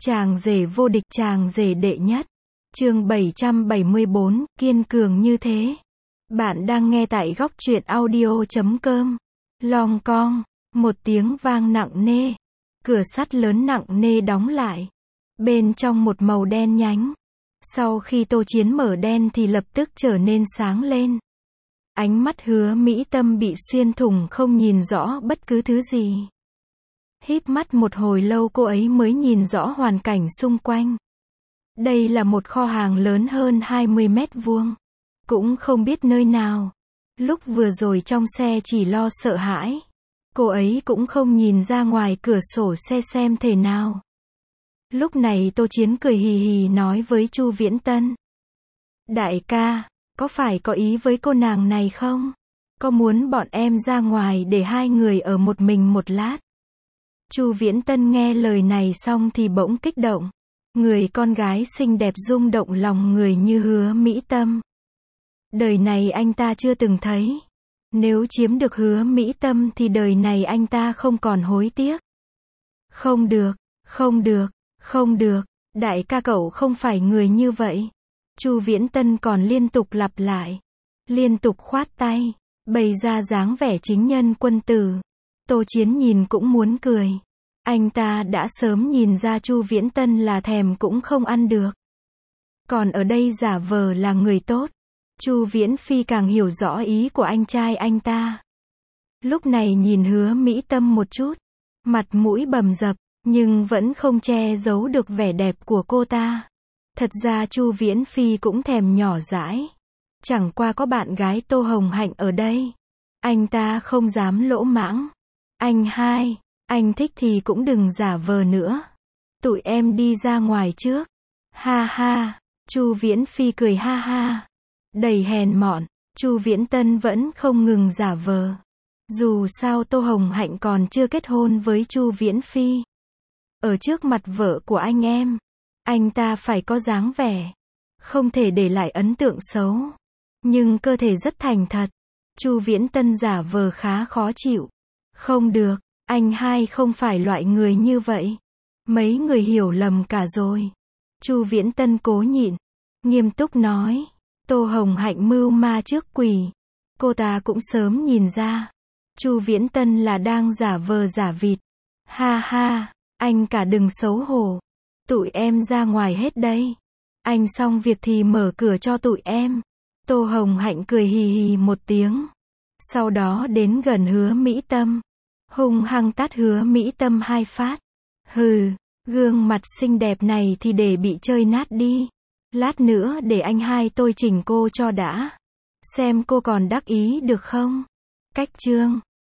Chàng rể vô địch, chàng rể đệ nhất. Chương 774, kiên cường như thế. Bạn đang nghe tại góc truyện audio.com. Long cong, một tiếng vang nặng nề. Cửa sắt lớn nặng nề đóng lại. Bên trong một màu đen nhánh. Sau khi Tô Chiến mở đen thì lập tức trở nên sáng lên. Ánh mắt Hứa Mỹ Tâm bị xuyên thủng, không nhìn rõ bất cứ thứ gì. Híp mắt một hồi lâu cô ấy mới nhìn rõ hoàn cảnh xung quanh. Đây là một kho hàng lớn hơn 20 mét vuông. Cũng không biết nơi nào. Lúc vừa rồi trong xe chỉ lo sợ hãi. Cô ấy cũng không nhìn ra ngoài cửa sổ xe xem thế nào. Lúc này Tô Chiến cười hì hì nói với Chu Viễn Tân. Đại ca, có phải có ý với cô nàng này không? Có muốn bọn em ra ngoài để hai người ở một mình một lát? Chu Viễn Tân nghe lời này xong thì bỗng kích động. Người con gái xinh đẹp rung động lòng người như Hứa Mỹ Tâm. Đời này anh ta chưa từng thấy. Nếu chiếm được Hứa Mỹ Tâm thì đời này anh ta không còn hối tiếc. Không được, không được, không được, đại ca cậu không phải người như vậy. Chu Viễn Tân còn liên tục lặp lại. Liên tục khoát tay, bày ra dáng vẻ chính nhân quân tử. Tô Chiến nhìn cũng muốn cười. Anh ta đã sớm nhìn ra Chu Viễn Tân là thèm cũng không ăn được. Còn ở đây giả vờ là người tốt. Chu Viễn Phi càng hiểu rõ ý của anh trai anh ta. Lúc này nhìn Hứa Mỹ Tâm một chút. Mặt mũi bầm dập, nhưng vẫn không che giấu được vẻ đẹp của cô ta. Thật ra Chu Viễn Phi cũng thèm nhỏ dãi. Chẳng qua có bạn gái Tô Hồng Hạnh ở đây. Anh ta không dám lỗ mãng. Anh hai, anh thích thì cũng đừng giả vờ nữa. Tụi em đi ra ngoài trước. Ha ha, Chu Viễn Phi cười ha ha. Đầy hèn mọn, Chu Viễn Tân vẫn không ngừng giả vờ. Dù sao Tô Hồng Hạnh còn chưa kết hôn với Chu Viễn Phi. Ở trước mặt vợ của anh em, anh ta phải có dáng vẻ. Không thể để lại ấn tượng xấu. Nhưng cơ thể rất thành thật. Chu Viễn Tân giả vờ khá khó chịu. Không được, anh hai không phải loại người như vậy. Mấy người hiểu lầm cả rồi. Chu Viễn Tân cố nhịn, nghiêm túc nói. Tô Hồng Hạnh mưu ma trước quỷ. Cô ta cũng sớm nhìn ra. Chu Viễn Tân là đang giả vờ giả vịt. Ha ha, anh cả đừng xấu hổ. Tụi em ra ngoài hết đây. Anh xong việc thì mở cửa cho tụi em. Tô Hồng Hạnh cười hì hì một tiếng. Sau đó đến gần Hứa Mỹ Tâm. Hung hăng tát Hứa Mỹ Tâm 2 phát. Hừ, gương mặt xinh đẹp này thì để bị chơi nát đi. Lát nữa để anh hai tôi chỉnh cô cho đã. Xem cô còn đắc ý được không? Cách chương